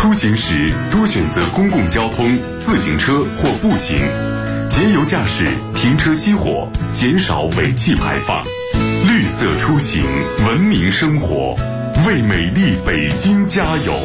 出行时多选择公共交通、自行车或步行，节油驾驶，停车熄火，减少尾气排放。绿色出行，文明生活，为美丽北京加油！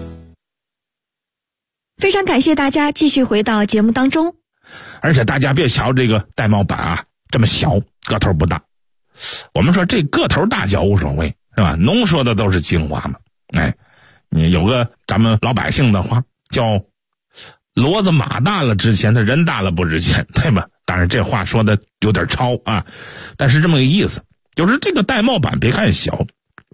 非常感谢大家继续回到节目当中。 而且大家别瞧这个玳瑁板啊，这么小，个头不大。我们说这个头大小无所谓，是吧？浓缩的都是精华嘛。你有个咱们老百姓的话叫骡子马大了值钱，他人大了不值钱，对吧？当然这话说的有点超啊，但是这么个意思，就是这个玳瑁板别看小，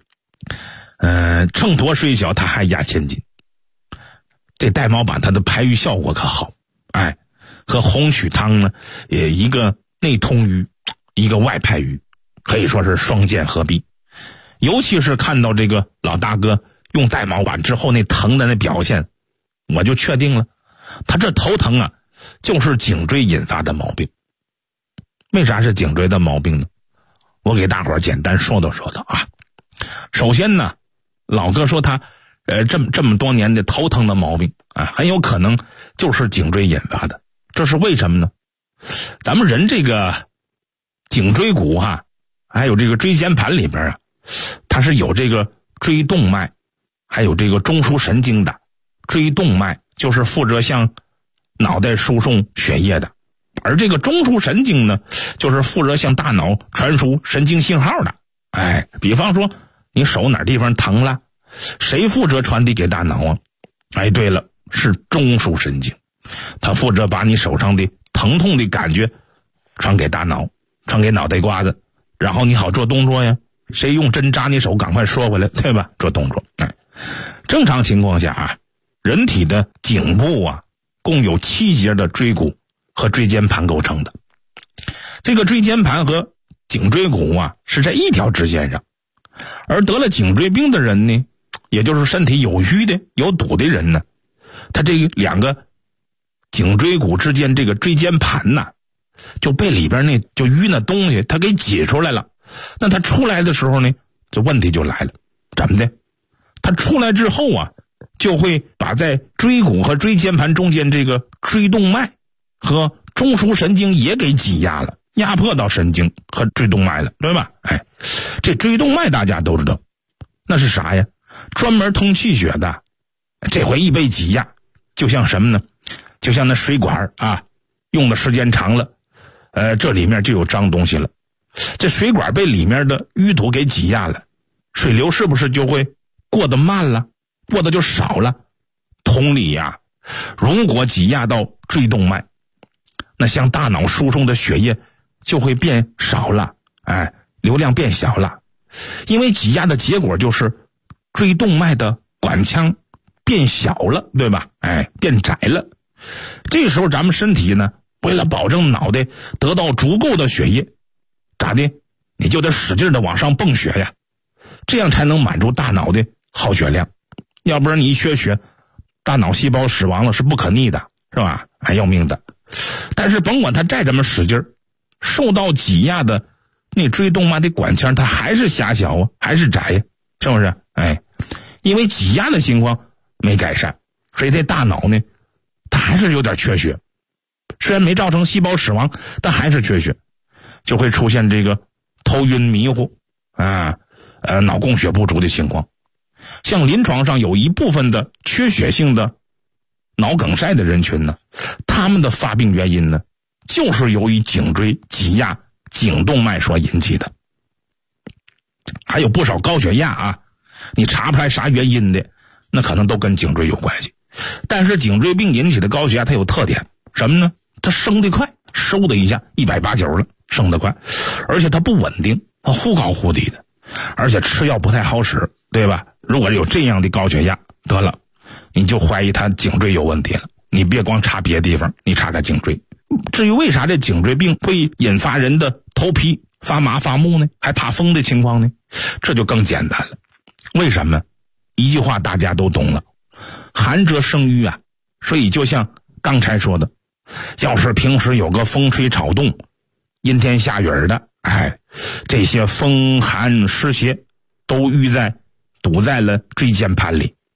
秤砣虽小，它还压千斤。这玳瑁板它的排瘀效果可好，和红曲汤呢，也一个内通瘀，一个外排瘀，可以说是双剑合璧。尤其是看到这个老大哥用玳瑁板之后那疼的那表现，我就确定了，他这头疼啊，就是颈椎引发的毛病。为啥是颈椎的毛病呢？我给大伙儿简单说道啊。首先呢，老哥说他这么多年的头疼的毛病啊，很有可能就是颈椎引发的。这是为什么呢？咱们人这个颈椎骨还有这个椎间盘里边啊，它是有这个椎动脉，还有这个中枢神经的。椎动脉就是负责向脑袋输送血液的，而这个中枢神经呢，就是负责向大脑传输神经信号的。比方说你手哪地方疼了，谁负责传递给大脑啊？对了，是中枢神经，它负责把你手上的疼痛的感觉传给大脑，传给脑袋瓜子，然后你好做动作呀。谁用针扎你手，赶快缩回来，对吧？做动作。正常情况下人体的颈部共有7节的椎骨和椎间盘构成的。这个椎间盘和颈椎骨是在一条直线上，而得了颈椎病的人呢，也就是身体有瘀的、有堵的人呢，他这两个颈椎骨之间这个椎间盘就被里边那就淤那东西它给挤出来了。那它出来的时候呢，这问题就来了。怎么的？它出来之后就会把在椎骨和椎间盘中间这个椎动脉和中枢神经也给挤压了，压迫到神经和椎动脉了，对吧？这椎动脉大家都知道，那是啥呀？专门通气血的。这回一被挤压，就像什么呢？就像那水管用的时间长了，这里面就有脏东西了。这水管被里面的淤堵给挤压了，水流是不是就会过得慢了，过得就少了？同理如果挤压到椎动脉，那向大脑输送的血液就会变少了，流量变小了。因为挤压的结果就是椎动脉的管腔变小了，对吧？变窄了。这时候咱们身体呢，为了保证脑袋得到足够的血液，咋的？你就得使劲的往上泵血呀，这样才能满足大脑的耗血量。要不然你一缺血，大脑细胞死亡了是不可逆的，是吧？还要命的。但是甭管它再怎么使劲，受到挤压的那椎动脉的管腔它还是狭小还是窄呀，是不是？因为挤压的情况没改善，所以这大脑呢，它还是有点缺血。虽然没造成细胞死亡，但还是缺血，就会出现这个头晕迷糊脑供血不足的情况。像临床上有一部分的缺血性的脑梗塞的人群呢，他们的发病原因呢，就是由于颈椎挤压颈动脉所引起的。还有不少高血压你查不出来啥原因的，那可能都跟颈椎有关系。但是颈椎病引起的高血压它有特点什么呢？它升得快，嗖的一下180了，升得快，而且它不稳定，它忽高忽低的，而且吃药不太好使，对吧？如果有这样的高血压得了，你就怀疑他颈椎有问题了。你别光查别的地方，你查看颈椎。至于为啥这颈椎病会引发人的头皮发麻发木呢？还怕风的情况呢？这就更简单了。为什么？一句话大家都懂了，寒则生瘀所以就像刚才说的，要是平时有个风吹草动，阴天下雨的，这些风寒湿邪都堵在了椎间盘里，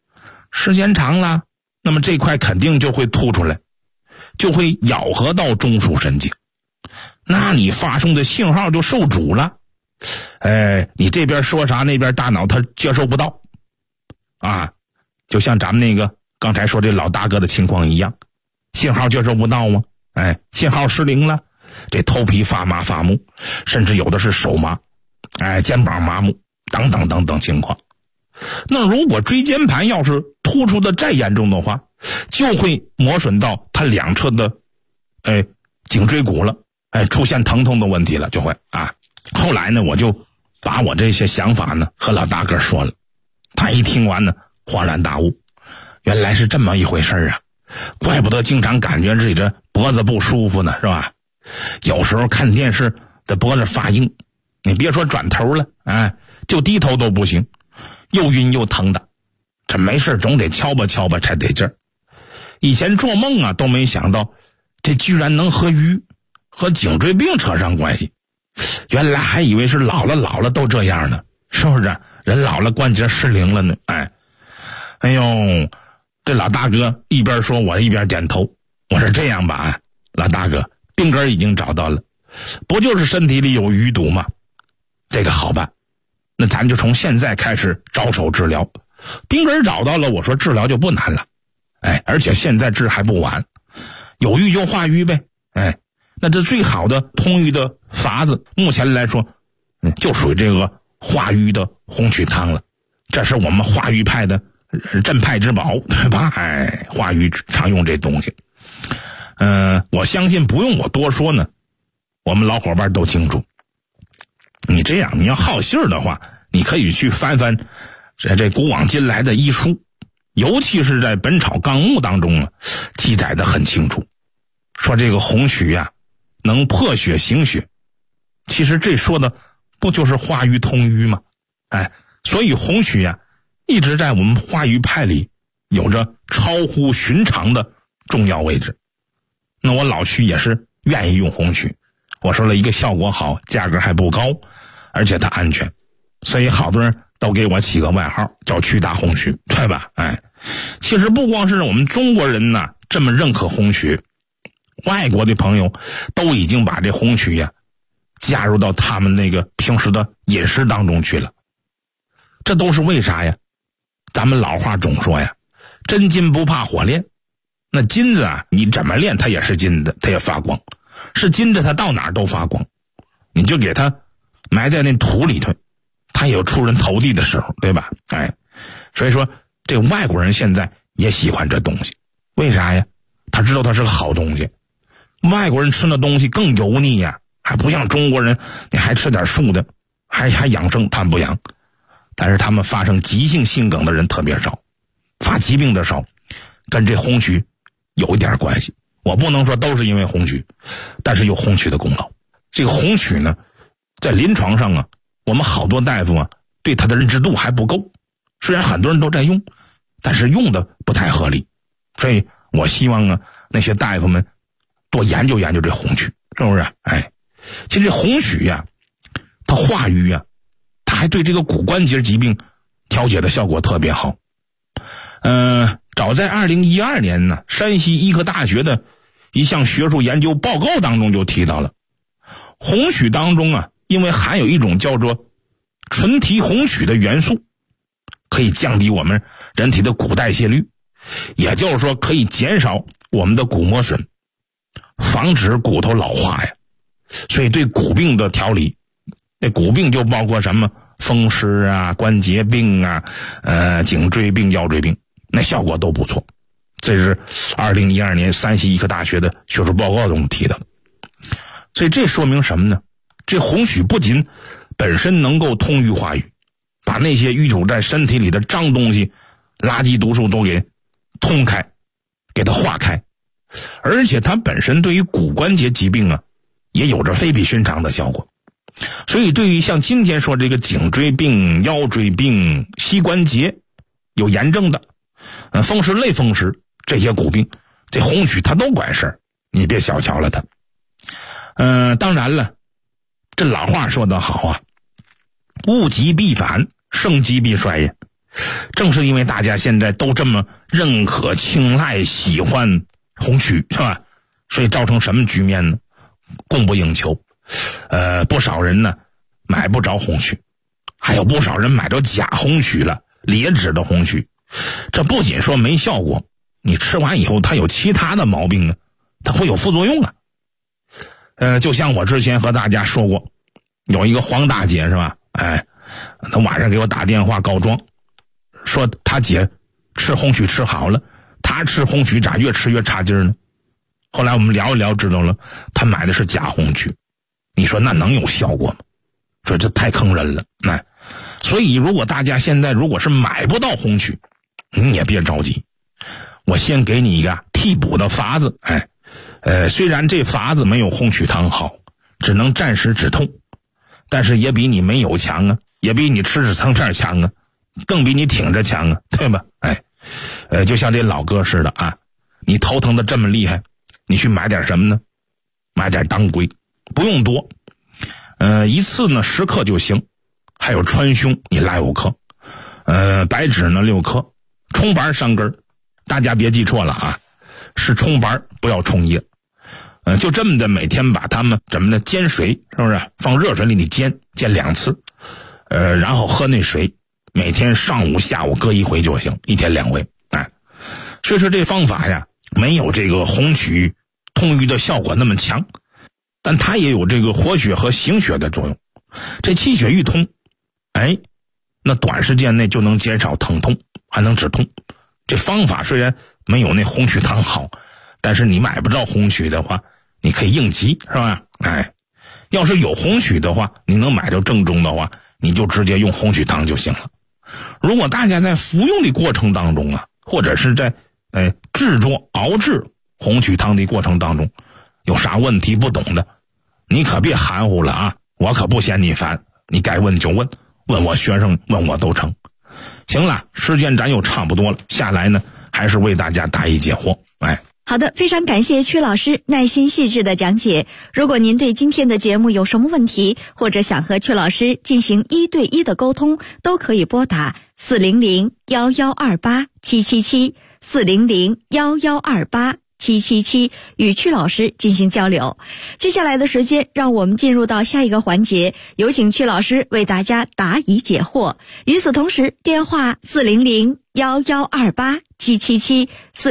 时间长了，那么这块肯定就会凸出来，就会咬合到中枢神经，那你发送的信号就受阻了。你这边说啥，那边大脑它接受不到啊，就像咱们那个刚才说这老大哥的情况一样，信号接受不到吗？信号失灵了，这头皮发麻发木，甚至有的是手麻，肩膀麻木等等等等情况。那如果椎间盘要是突出的再严重的话，就会磨损到它两侧的颈椎骨了，出现疼痛的问题了，就会啊。后来呢，我就把我这些想法呢和老大哥说了，他一听完呢恍然大悟，原来是这么一回事啊，怪不得经常感觉自己这脖子不舒服呢，是吧？有时候看电视这脖子发硬，你别说转头了，就低头都不行，又晕又疼的，这没事总得敲吧敲吧才得劲儿。以前做梦啊都没想到，这居然能和颈椎病扯上关系。原来还以为是老了都这样呢，是不是？人老了关节失灵了呢。哎呦，这老大哥一边说我一边点头。我说这样吧，老大哥，病根已经找到了，不就是身体里有淤堵吗？这个好办，那咱就从现在开始着手治疗。病根找到了，我说治疗就不难了，而且现在治还不晚，有瘀就化瘀呗，那这最好的通瘀的法子，目前来说，就属于这个化瘀的红曲汤了。这是我们化瘀派的镇派之宝，对吧？化瘀常用这东西。我相信不用我多说呢，我们老伙伴都清楚。你这样，你要好信儿的话，你可以去翻翻这古往今来的医书，尤其是在《本草纲目》当中记载的很清楚，说这个红曲呀，能破血行血。其实这说的不就是化瘀通瘀吗？所以红曲呀，一直在我们化瘀派里有着超乎寻常的重要位置。那我老曲也是愿意用红曲，我说了一个效果好，价格还不高，而且它安全，所以好多人都给我起个外号叫曲大红曲，对吧？其实不光是我们中国人呢这么认可红曲，外国的朋友都已经把这红曲呀加入到他们那个平时的饮食当中去了。这都是为啥呀？咱们老话总说呀，真金不怕火炼。那金子啊，你怎么炼它也是金的，它也发光，是金子它到哪儿都发光。你就给它埋在那土里头，它也有出人头地的时候，对吧？所以说这个外国人现在也喜欢这东西，为啥呀？他知道它是个好东西。外国人吃那东西更油腻呀，还不像中国人，你还吃点素的，还养生，他们不养。但是他们发生急性心梗的人特别少，发疾病的少，跟这红曲有一点关系。我不能说都是因为红曲，但是有红曲的功劳。这个红曲呢，在临床上啊，我们好多大夫啊，对它的认知度还不够。虽然很多人都在用，但是用的不太合理。所以我希望啊，那些大夫们多研究研究这红曲，是不是？其实这红曲呀，它化瘀呀，它还对这个骨关节疾病调节的效果特别好。早在2012年呢，山西医科大学的一项学术研究报告当中就提到了，红曲当中啊，因为含有一种叫做纯提红曲的元素，可以降低我们人体的骨代谢率，也就是说可以减少我们的骨磨损，防止骨头老化呀。所以对骨病的调理，那骨病就包括什么风湿啊、关节病啊、颈椎病、腰椎病，那效果都不错。这是2012年山西医科大学的学术报告中提的。所以这说明什么呢？这红曲不仅本身能够通瘀化瘀，把那些淤堵在身体里的脏东西、垃圾毒素都给通开，给它化开，而且它本身对于骨关节疾病啊，也有着非比寻常的效果。所以对于像今天说这个颈椎病、腰椎病、膝关节有炎症的，风湿类风湿这些骨病，这红曲它都管事儿，你别小瞧了它。当然了，这老话说得好啊，物极必反，盛极必衰呀。 正是因为大家现在都这么认可、青睐、喜欢红曲，是吧？所以造成什么局面呢？供不应求。不少人呢买不着红曲，还有不少人买着假红曲了，劣质的红曲。这不仅说没效果，你吃完以后它有其他的毛病啊，它会有副作用啊。就像我之前和大家说过，有一个黄大姐是吧？她晚上给我打电话告状，说她姐吃红曲吃好了，她吃红曲咋越吃越差劲呢？后来我们聊一聊知道了，她买的是假红曲。你说那能有效果吗？说这太坑人了。所以如果大家现在如果是买不到红曲，你也别着急，我先给你一个替补的法子。虽然这法子没有红曲汤好，只能暂时止痛，但是也比你没有强啊，也比你吃成片强啊，更比你挺着强啊，对吧？就像这老哥似的啊，你头疼的这么厉害，你去买点什么呢？买点当归，不用多，一次呢10克就行。还有川芎你来5克，白芷呢6克，葱白3根，大家别记错了啊，是葱白不要葱叶。就这么的每天把它们怎么的煎水，是不是？放热水里你煎2次，然后喝那水，每天上午下午各1回就行，一天2回。所以说这方法呀，没有这个红曲通瘀的效果那么强，但它也有这个活血和行血的作用。这气血郁通，那短时间内就能减少疼痛，还能止痛。这方法虽然没有那红曲汤好，但是你买不着红曲的话，你可以应急，是吧？要是有红曲的话，你能买到正宗的话，你就直接用红曲汤就行了。如果大家在服用的过程当中啊，或者是在制作熬制红曲汤的过程当中有啥问题不懂的，你可别含糊了啊，我可不嫌你烦，你该问就问，问我学生问我都成。行了，时间咱又差不多了，下来呢还是为大家答疑解惑。 好的，非常感谢曲老师耐心细致的讲解。如果您对今天的节目有什么问题，或者想和曲老师进行1对1的沟通，都可以拨打400-1128-777 400-1128-777与曲老师进行交流。接下来的时间，让我们进入到下一个环节，有请曲老师为大家答疑解惑。与此同时，电话400-1128-777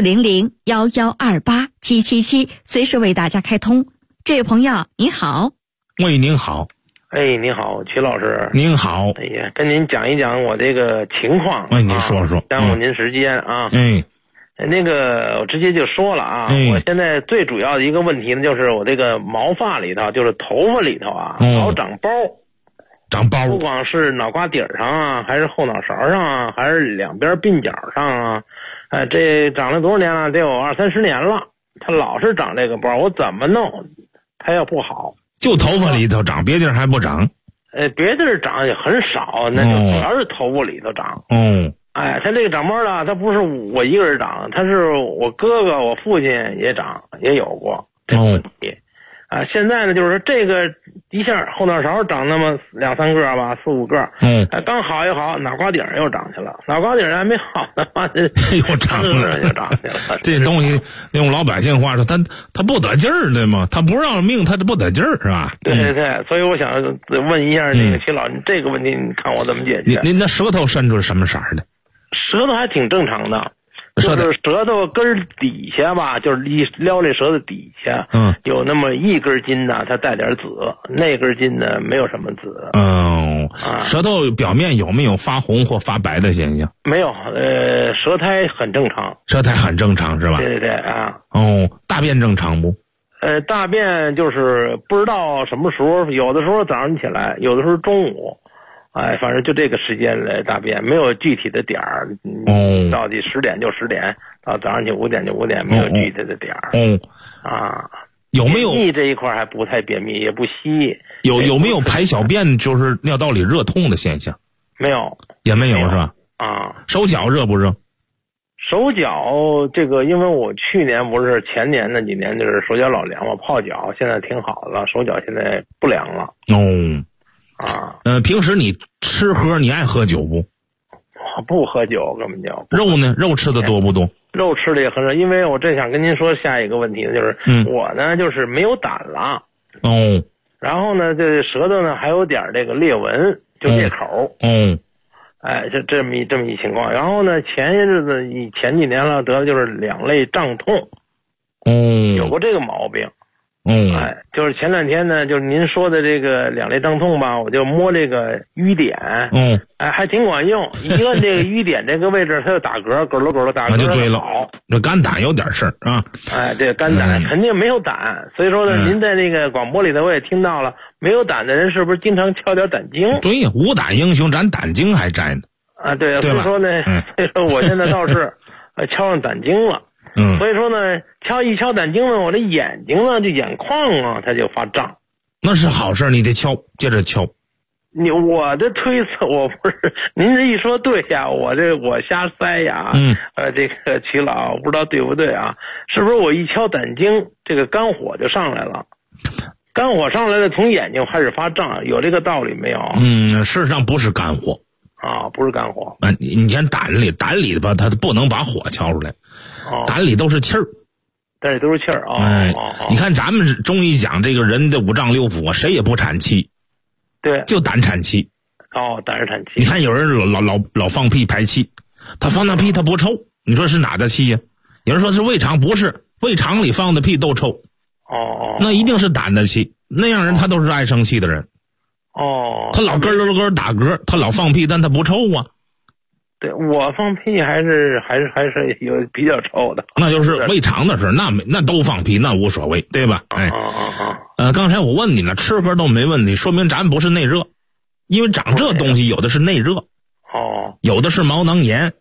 400-1128-777随时为大家开通。这位朋友您好。 喂，您好。 您好，曲老师。 您好。 跟您讲一讲我这个情况。 您说说。 耽误您时间啊。那个我直接就说了啊，我现在最主要的一个问题呢，就是我这个毛发里头，就是头发里头啊，老长包。 长包， 不光是脑瓜顶上啊，还是后脑勺上啊，还是两边鬓角上啊，这长了多少年了？得有20-30年了，它老是长这个包，我怎么弄？它要不好， 就头发里头长，别地儿还不长。 别地儿长也很少，那就主要是头发里头长。它这个长包呢，它不是我一个人长，它是我哥哥、我父亲也长，也有过这个问题。现在呢，就是说这个一下后脑勺长那么2-3个吧，4-5个，刚好一好，脑瓜顶又长去了，脑瓜顶还没好呢， 又长了， 又长去了。 这东西用老百姓话说，他不得劲儿，对吗？他不让命，他就不得劲儿，是吧？ 对，所以我想问一下这个齐老，这个问题你看我怎么解决？ 您的舌头伸出是什么色儿的？ 舌头还挺正常的。就是舌头根底下吧，就是撩这舌头底下，有那么一根筋呢，它带点紫，那根筋呢没有什么紫。 舌头表面有没有发红或发白的现象？ 没有，舌苔很正常。 舌苔很正常是吧？ 对啊。 大便正常不？ 大便就是不知道什么时候，有的时候早上起来，有的时候中午。反正就这个时间来大便，没有具体的点儿。到底10点就10点，到早上起5点就5点，没有具体的点儿。 有没有？ 便秘这一块还不太便秘，也不稀。 有没有排小便就是尿道里热痛的现象？ 没有， 也没有是吧？手脚热不热？ 手脚这个，因为我去年不是前年那几年就是手脚老凉嘛，泡脚，现在挺好了，手脚现在不凉了。 平时你吃喝你爱喝酒不？ 不喝酒，根本就。 肉呢？肉吃的多不多？ 肉吃的也很少，因为我正想跟您说下一个问题呢，就是我呢就是没有胆了。 哦。 然后呢，这舌头呢还有点这个裂纹，就裂口。哎，这么一情况。然后呢，前几年了得的就是两肋胀痛。有过这个毛病。哎，就是前两天呢，就是您说的这个两肋胀痛吧，我就摸这个瘀点，哎，还挺管用。一按这个瘀点这个位置，它就打嗝，咯咯咯的打嗝， 那就对了。那肝胆有点事儿啊。 哎，这肝胆肯定没有胆，所以说呢，您在这个广播里头我也听到了，没有胆的人是不是经常敲点胆经？ 对呀，无胆英雄，咱胆经还在呢。 啊，对，所以说呢，所以说我现在倒是敲上胆经了。所以说呢，一敲胆经呢，我这眼睛呢，这眼眶啊，它就发胀。 那是好事，你得敲，接着敲。 我的推测，我不是您这一说对呀，我瞎猜呀。这个齐老不知道对不对啊？是不是我一敲胆经，这个肝火就上来了？肝火上来了，从眼睛开始发胀，有这个道理没有？ 事实上不是肝火啊，不是肝火。 你看胆里的吧，它不能把火敲出来。胆里都是气儿， 胆里都是气儿啊！ 你看咱们中医讲这个人的五脏六腑，谁也不产气， 对， 就胆产气。 胆是产气。 你看有人老放屁排气，他放那屁他不臭，你说是哪的气呀？有人说是胃肠，不是，胃肠里放的屁都臭。那一定是胆的气。那样人他都是爱生气的人。他老咯咯咯打嗝，他老放屁，但他不臭啊。 对，我放屁还是有比较臭的， 那就是胃肠的事，那都放屁，那无所谓，对吧？刚才我问你了，吃喝都没问题，说明咱不是内热，因为长这东西有的是内热，有的是毛囊炎。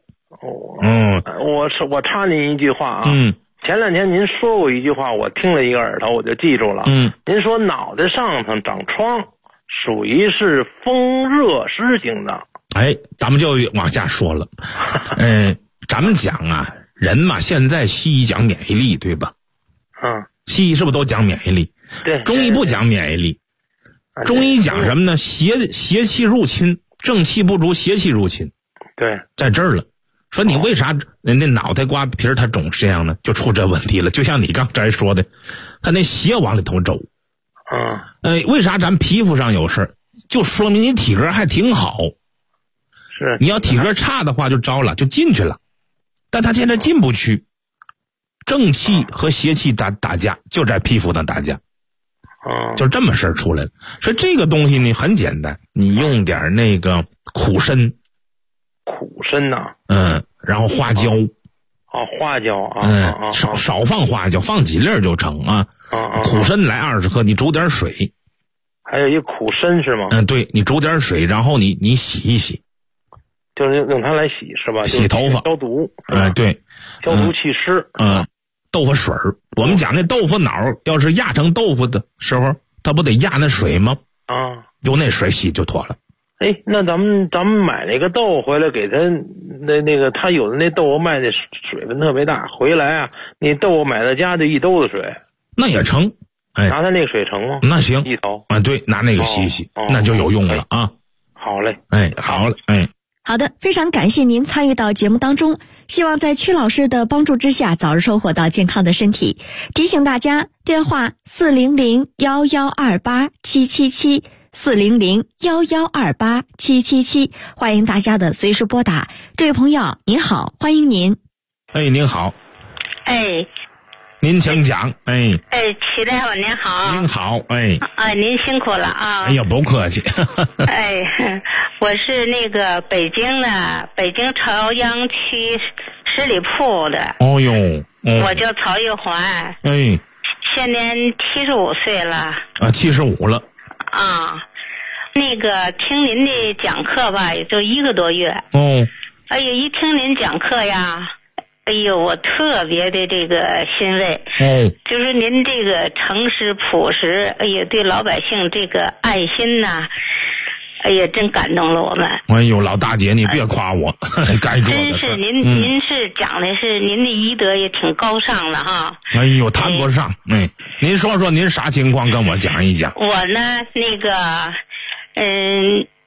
我插您一句话啊，前两天您说过一句话，我听了一个耳朵，我就记住了。您说脑袋上头长疮，属于是风热湿型的。 哎，咱们就往下说了。咱们讲啊，人嘛，现在西医讲免疫力，对吧？西医是不是都讲免疫力？ 对。 中医不讲免疫力，中医讲什么呢？邪气入侵，正气不足，邪气入侵。 对， 在这儿了。说你为啥人家脑袋瓜皮它肿这样呢？就出这问题了。就像你刚才说的，他那邪往里头走。为啥咱皮肤上有事儿？就说明你体格还挺好。 是， 你要体格差的话就糟了，就进去了，但他现在进不去，正气和邪气打架，就在皮肤上打架，就这么事儿出来了。所以这个东西呢很简单，你用点那个苦参呐， 然后花椒， 花椒啊， 少放花椒，放几粒就成啊。苦参来20克，你煮点水。 还有一苦参是吗？ 对，你煮点水，然后你洗一洗。 就是用它来洗是吧？ 洗头发， 消毒。 对， 消毒祛湿。 豆腐水儿，我们讲那豆腐脑，要是压成豆腐的时候，它不得压那水吗？用那水洗就妥了。 那咱们买那个豆回来给他，那个他有的那豆腐卖的水分特别大，回来啊，你豆腐买到家就1兜子水， 那也成。 拿他那个水成吗？ 那行， 一头对，拿那个洗一洗，那就有用了啊。 好嘞， 好了， 好的，非常感谢您参与到节目当中，希望在曲老师的帮助之下，早日收获到健康的身体。提醒大家，电话400-1128-777，400-1128-777，欢迎大家的随时拨打。这位朋友您好，欢迎您。 您好。您请讲。 齐大夫您好。 您好。 您辛苦了啊。 哎呀，不客气。 我是那个北京朝阳区十里铺的。我叫曹玉环。现年75岁了。 75了。 那个听您的讲课吧，也就1个多月。一听您讲课呀，我特别的这个欣慰。就是您这个诚实朴实，对老百姓这个爱心呐，真感动了我们。 老大姐你别夸我，该做的真是您是讲的是您的医德也挺高尚的哈。 谈不上。您说说您啥情况，跟我讲一讲。 我呢，那个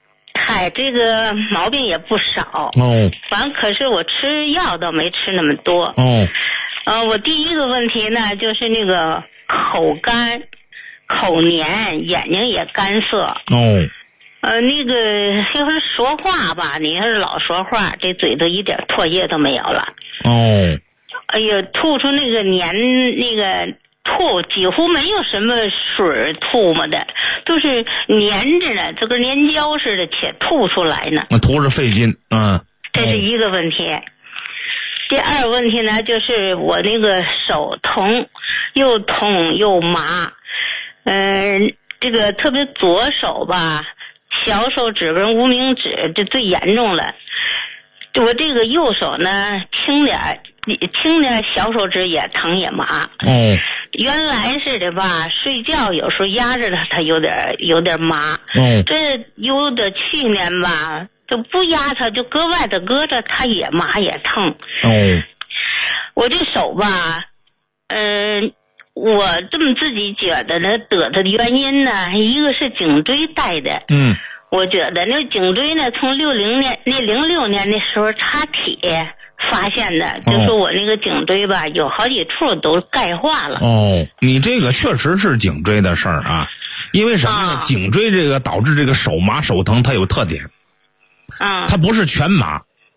开，这个毛病也不少。反正可是我吃药倒没吃那么多。我第一个问题呢，就是那个口干、口黏，眼睛也干涩。那个要是说话吧，你要是老说话，这嘴都一点唾液都没有了。哎呀，吐出那个那个吐几乎没有什么水吐沫的，都是粘着的，就跟粘胶似的，且吐出来呢。 那吐着费劲。 这是一个问题。第二个问题呢，就是我那个手痛又麻。这个特别左手吧，小手指跟无名指这最严重了。我这个右手呢，轻点小手指也疼也麻。原来是的吧，睡觉有时候压着它有点麻。这有的去年吧，就不压它，就搁外头搁着，它也麻也疼。我这手吧，我这么自己觉得呢，得的原因呢，一个是颈椎带的。我觉得那颈椎呢，从06年那时候查体发现的，就说我那个颈椎吧，有好几处都钙化了。 你这个确实是颈椎的事儿啊，因为什么呢？颈椎这个导致这个手麻手疼，它有特点。它不是全麻。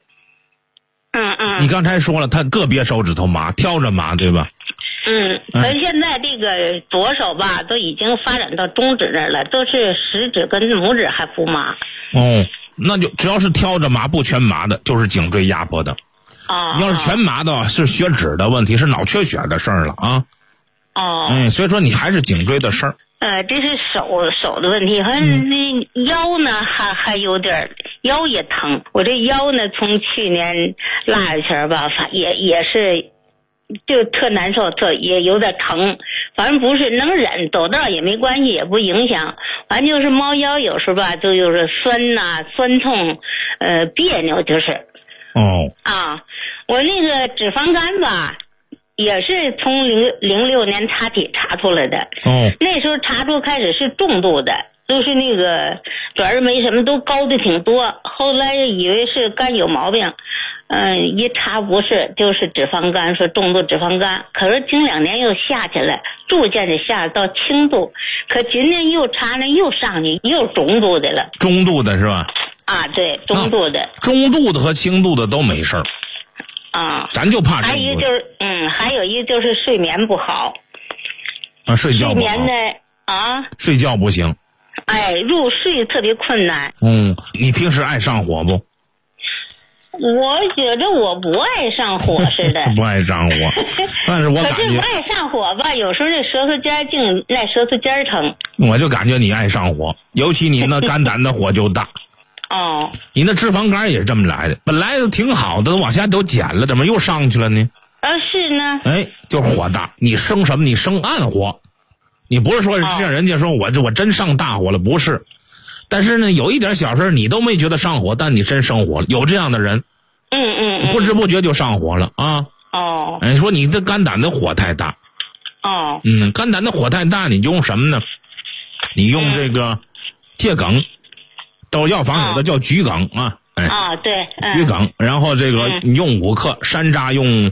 你刚才说了，它个别手指头麻，挑着麻，对吧？ 可是现在这个左手吧，都已经发展到中指那儿了，都是食指跟拇指还不麻。那就只要是挑着麻不全麻的，就是颈椎压迫的。要是全麻的，是血脂的问题，是脑缺血的事儿了啊。所以说你还是颈椎的事儿。 这是手的问题，反正那腰呢还有点，腰也疼。我这腰呢，从去年腊月前吧，也是。就特难受，也有点疼，反正不是能忍，走道也没关系，也不影响。反正就是猫腰有时候吧，就是酸呐、酸痛，别扭就是。我那个脂肪肝吧，也是从06年查体查出来的。那时候查出开始是重度的，就是那个主要是没什么，都高的挺多。后来以为是肝有毛病。一查不是，就是脂肪肝，说重度脂肪肝。可是近2年又下去了，逐渐的下到轻度。可今年又查呢，又上去，又中度的了。 中度的是吧？ 对，中度的。 中度的和轻度的都没事儿。咱就怕。 还有一个就是，还有一个就是睡眠不好。 睡觉不好。睡眠的睡觉不行。 入睡特别困难。 你平时爱上火不？ 我觉着我不爱上火似的。 不爱上火，但是我感觉。可是不爱上火吧，有时候那舌头尖净那舌头尖疼。 我就感觉你爱上火，尤其你那肝胆的火就大。你那脂肪肝也是这么来的，本来就挺好的，往下都减了，怎么又上去了呢？ 是呢。 就是火大，你生什么？你生暗火，你不是说让人家说我真上大火了，不是。但是呢，有一点小事你都没觉得上火，但你真生火了，有这样的人。不知不觉就上火了啊。说你这肝胆的火太大。肝胆的火太大，你就用什么呢？你用这个桔梗，到药房有的叫桔梗啊。 对。 桔梗，然后这个你用5克，山楂用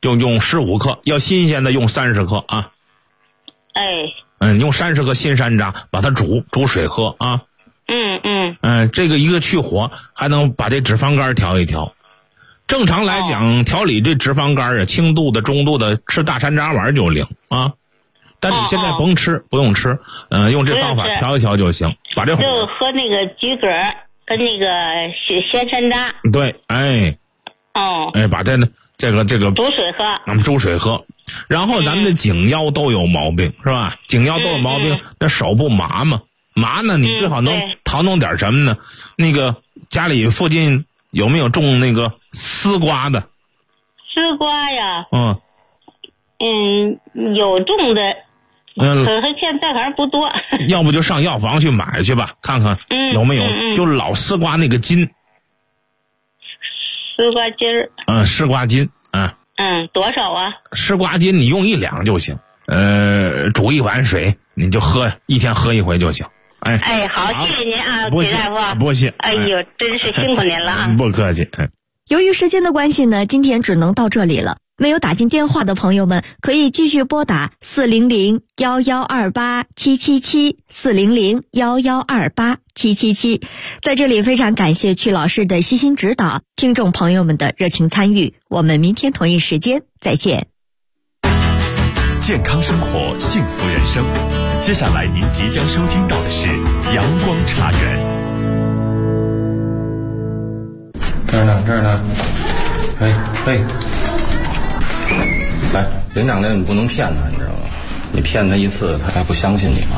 15克，要新鲜的用30克啊。用30克新山楂，把它煮水喝啊。这个一个去火，还能把这脂肪肝调一调。正常来讲，调理这脂肪肝轻度的、中度的，吃大山楂丸就灵啊。但你现在不用吃，用这方法调一调就行，把这火就喝那个桔梗跟那个鲜山楂。 对，把这个煮水喝。 煮水喝。然后咱们的颈腰都有毛病，是吧？颈腰都有毛病，那手不麻吗？麻呢，你最好能淘弄点什么呢？那个家里附近有没有种那个丝瓜的？ 丝瓜呀？有种的。可是现在反正不多。 要不就上药房去买去吧，看看有没有，就老丝瓜那个筋。 丝瓜筋儿。 丝瓜筋啊。 多少啊？ 丝瓜筋你用1两就行。煮1碗水，你就喝，一天喝1回就行。 哎， 好，谢谢您啊， 铁大夫。 不谢。 哎呦，真是辛苦您了啊！ 不客气。 由于时间的关系呢，今天只能到这里了。没有打进电话的朋友们，可以继续拨打400-1128-777，400-1128-777。在这里非常感谢曲老师的悉心指导，听众朋友们的热情参与。我们明天同一时间再见。 健康生活，幸福人生。接下来您即将收听到的是阳光茶园。 这儿呢，来，连长你不能骗他，你知道吗？你骗他一次，他还不相信你吗？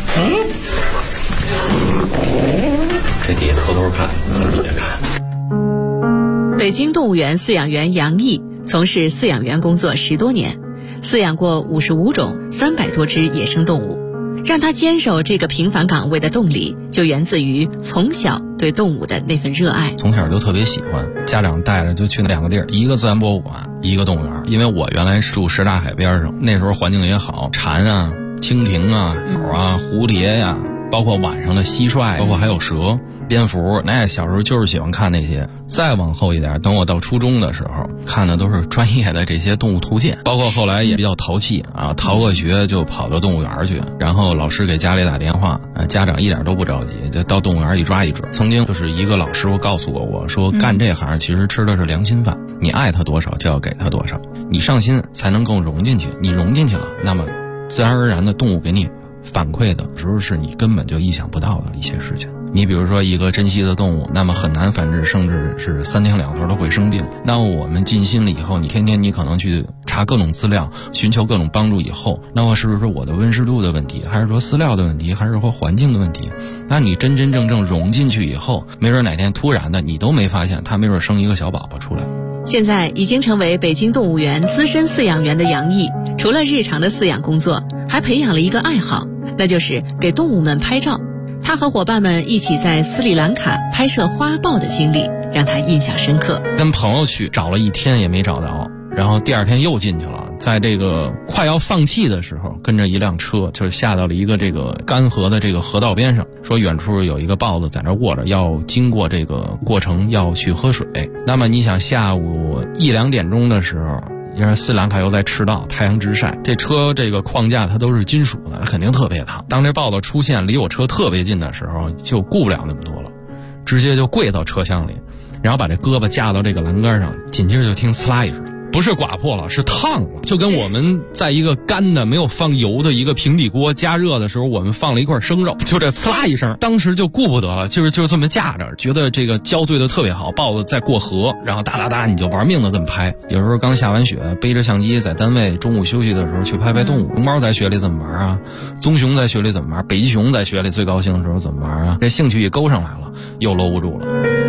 这底下偷偷看，底下看。 北京动物园饲养员杨毅从事饲养员工作10多年，饲养过55种300多只野生动物。让他坚守这个平凡岗位的动力，就源自于从小对动物的那份热爱。 从小就特别喜欢，家长带着就去那2个地儿，一个自然博物馆，一个动物园。因为我原来住什刹海边上，那时候环境也好，蝉啊、蜻蜓啊、鸟啊、蝴蝶呀，包括晚上的蟋蟀，包括还有蛇、蝙蝠，那小时候就是喜欢看那些。再往后一点，等我到初中的时候，看的都是专业的这些动物图鉴，包括后来也比较淘气啊，逃个学就跑到动物园去，然后老师给家里打电话，家长一点都不着急，就到动物园一抓一准。曾经就是一个老师傅告诉过我说，干这行其实吃的是良心饭，你爱他多少就要给他多少，你上心才能更融进去，你融进去了，那么自然而然的动物给你反馈的时候是你根本就意想不到的一些事情。你比如说一个珍稀的动物，那么很难繁殖，甚至是3天2头都会生病。那我们尽心了以后，你天天你可能去查各种资料，寻求各种帮助以后，那么是不是我的温湿度的问题，还是说饲料的问题，还是说环境的问题？那你真真正正融进去以后，没准哪天突然的你都没发现，它没准生一个小宝宝出来。 现在已经成为北京动物园资深饲养员的杨毅，除了日常的饲养工作，还培养了一个爱好，那就是给动物们拍照。他和伙伴们一起在斯里兰卡拍摄花豹的经历让他印象深刻。 跟朋友去找了1天也没找着，然后第2天又进去了，在这个快要放弃的时候，跟着一辆车就下到了一个这个干涸的这个河道边上，说远处有一个豹子在那卧着，要经过这个过程要去喝水。那么你想下午1、2点钟的时候，因为斯里兰卡又在赤道，太阳直晒，这车这个框架它都是金属的，肯定特别烫。当这豹子出现离我车特别近的时候，就顾不了那么多了，直接就跪到车厢里，然后把这胳膊架到这个栏杆上，紧接着就听呲啦一声，不是刮破了，是烫了，就跟我们在一个干的没有放油的一个平底锅加热的时候，我们放了一块生肉，就这呲啦一声，当时就顾不得了，就这么架着，觉得这个胶对的特别好，豹子在过河，然后哒哒哒你就玩命的这么拍。有时候刚下完雪，背着相机在单位中午休息的时候去拍拍动物，熊猫在雪里怎么玩啊，棕熊在雪里怎么玩，北极熊在雪里最高兴的时候怎么玩啊，这兴趣一勾上来了，又搂不住了。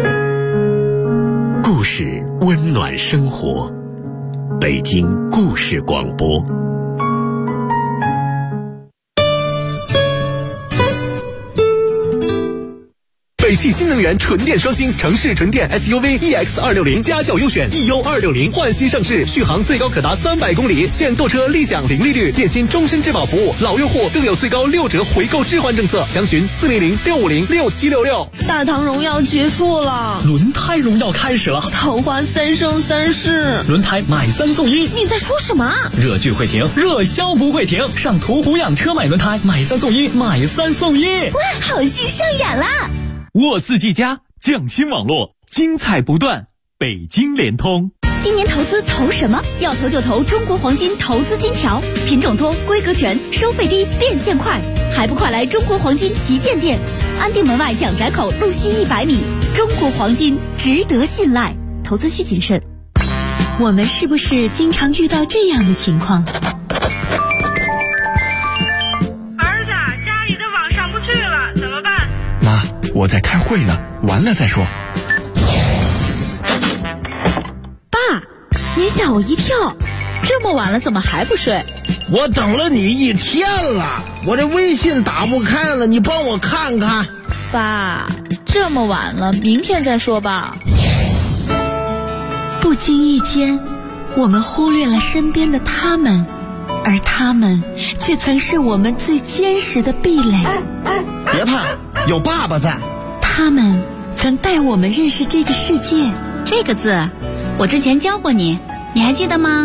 故事温暖生活，北京故事广播。北汽新能源纯电双星城市纯电 SUV EX260，家轿优选 EU260，焕新上市，续航最高可达300公里，现购车立享零利率，电信终身质保服务，老用户更有最高6折回购置换政策，详询400-650-6766。 大唐荣耀结束了， 轮胎荣耀开始了， 桃花3生3世， 轮胎买3送1。 你在说什么？ 热剧会停，热销不会停，上途虎养车买轮胎，买3送1，买3送1。 哇，好戏上演啦！ 沃4G+匠心网络，精彩不断。北京联通。 今年投资投什么？要投就投中国黄金投资金条，品种多，规格全，收费低，变现快，还不快来中国黄金旗舰店，安定门外蒋宅口路西100米。中国黄金值得信赖，投资需谨慎。 我们是不是经常遇到这样的情况？ 我在开会呢，完了再说。 爸，您吓我一跳，这么晚了怎么还不睡？ 我等了你1天了，我这微信打不开了，你帮我看看。 爸，这么晚了，明天再说吧。 不经意间，我们忽略了身边的他们， 而他们却曾是我们最坚实的壁垒。 别怕，有爸爸在。 他们曾带我们认识这个世界。 这个字，我之前教过你，你还记得吗？